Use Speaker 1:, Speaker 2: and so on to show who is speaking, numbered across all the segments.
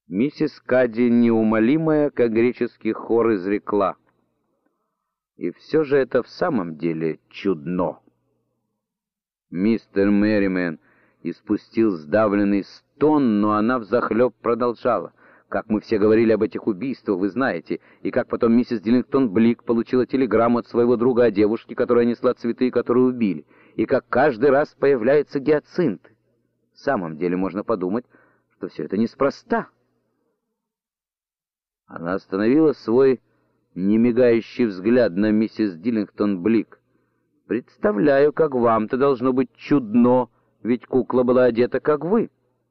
Speaker 1: Миссис Кадди, неумолимая, как греческий хор, изрекла: «И все же это в самом деле чудно». Мистер Мерримен испустил сдавленный стон, но она взахлеб продолжала: «Как мы все говорили об этих убийствах, вы знаете, и как потом миссис Диллингтон Блик получила телеграмму от своего друга о девушке, которая несла цветы, которую убили, и как каждый раз появляются гиацинты. В самом деле можно подумать, что все это неспроста». Она остановила свой немигающий взгляд на миссис Диллингтон Блик. «Представляю, как вам-то должно быть чудно, ведь кукла была одета, как вы.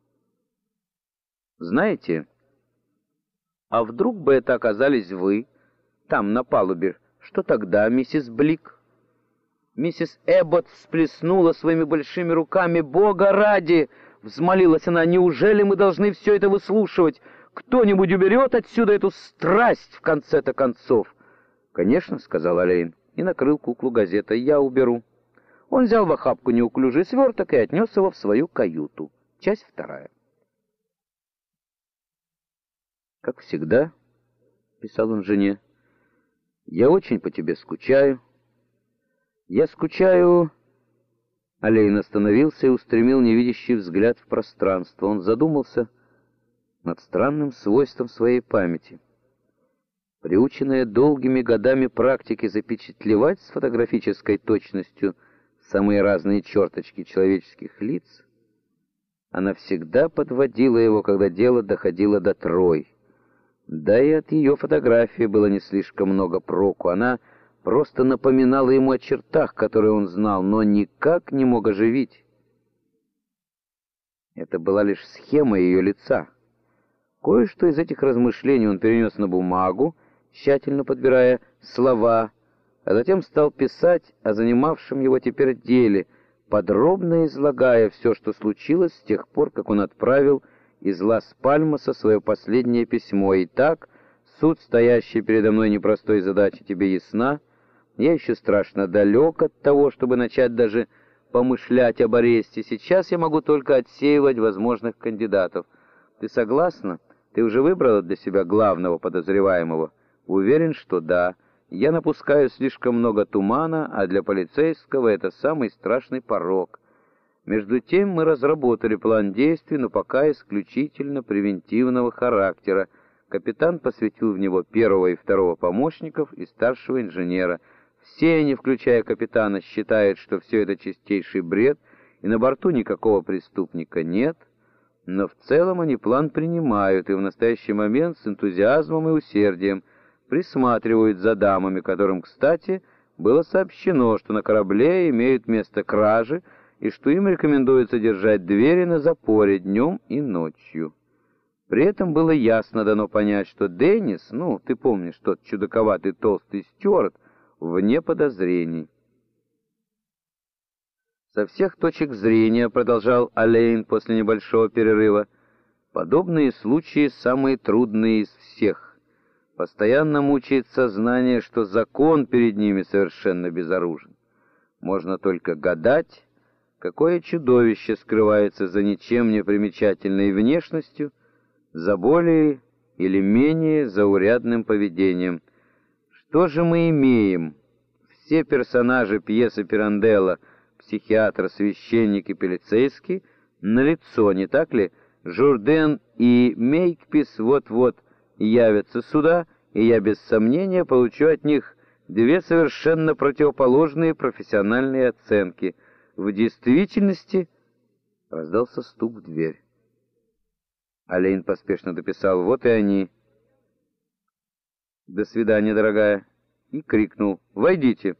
Speaker 1: Знаете, а вдруг бы это оказались вы, там, на палубе, что тогда, миссис Блик?» Миссис Эбботт всплеснула своими большими руками. «Бога ради!» — взмолилась она. «Неужели мы должны все это выслушивать? Кто-нибудь уберет отсюда эту страсть в конце-то концов?» «Конечно», — сказал Олейн, и накрыл куклу газетой. «Я уберу». Он взял в охапку неуклюжий сверток и отнес его в свою каюту. Часть вторая. «Как всегда», — писал он жене, — «я очень по тебе скучаю. Я скучаю...» Олейн остановился и устремил невидящий взгляд в пространство. Он задумался над странным свойством своей памяти. Приученная долгими годами практики запечатлевать с фотографической точностью самые разные черточки человеческих лиц, она всегда подводила его, когда дело доходило до Трой. Да и от ее фотографии было не слишком много проку. Она просто напоминала ему о чертах, которые он знал, но никак не мог оживить. Это была лишь схема ее лица. Кое-что из этих размышлений он перенес на бумагу, тщательно подбирая слова, а затем стал писать о занимавшем его теперь деле, подробно излагая все, что случилось с тех пор, как он отправил из Лас-Пальмаса свое последнее письмо. «Итак, суть, стоящая передо мной непростой задачи, тебе ясна. Я еще страшно далек от того, чтобы начать даже помышлять об аресте. Сейчас я могу только отсеивать возможных кандидатов. Ты согласна? Ты уже выбрала для себя главного подозреваемого?» «Уверен, что да. Я напускаю слишком много тумана, а для полицейского это самый страшный порок. Между тем мы разработали план действий, но пока исключительно превентивного характера. Капитан посвятил в него первого и второго помощников и старшего инженера. Все они, включая капитана, считают, что все это чистейший бред, и на борту никакого преступника нет. Но в целом они план принимают, и в настоящий момент с энтузиазмом и усердием присматривают за дамами, которым, кстати, было сообщено, что на корабле имеют место кражи, и что им рекомендуется держать двери на запоре днем и ночью. При этом было ясно дано понять, что Деннис, ты помнишь, тот чудаковатый толстый стюарт, вне подозрений. «Со всех точек зрения, — продолжал Олейн после небольшого перерыва, — подобные случаи самые трудные из всех. Постоянно мучает сознание, что закон перед ними совершенно безоружен. Можно только гадать, какое чудовище скрывается за ничем не примечательной внешностью, за более или менее заурядным поведением. Что же мы имеем? Все персонажи пьесы Пиранделла, психиатр, священник и полицейский, налицо, не так ли? Журден и Мейкпис вот-вот явятся сюда, и я без сомнения получу от них две совершенно противоположные профессиональные оценки. В действительности...» Раздался стук в дверь. Олейн поспешно дописал: «Вот и они». «До свидания, дорогая», и крикнул: «Войдите».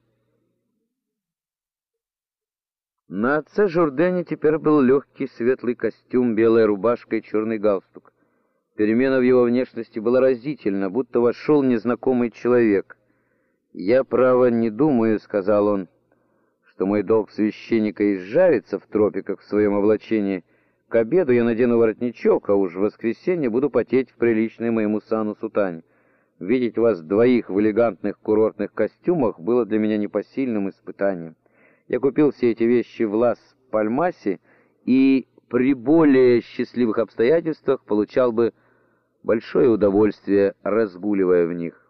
Speaker 1: На отце Журдене теперь был легкий светлый костюм, белая рубашка и черный галстук. Перемена в его внешности была разительна, будто вошел незнакомый человек. «Я, право, не думаю, — сказал он, — что мой долг священника изжарится в тропиках в своем облачении. К обеду я надену воротничок, а уж в воскресенье буду потеть в приличной моему сану сутане. Видеть вас двоих в элегантных курортных костюмах было для меня непосильным испытанием. Я купил все эти вещи в Лас-Пальмасе и при более счастливых обстоятельствах получал бы большое удовольствие, разгуливая в них.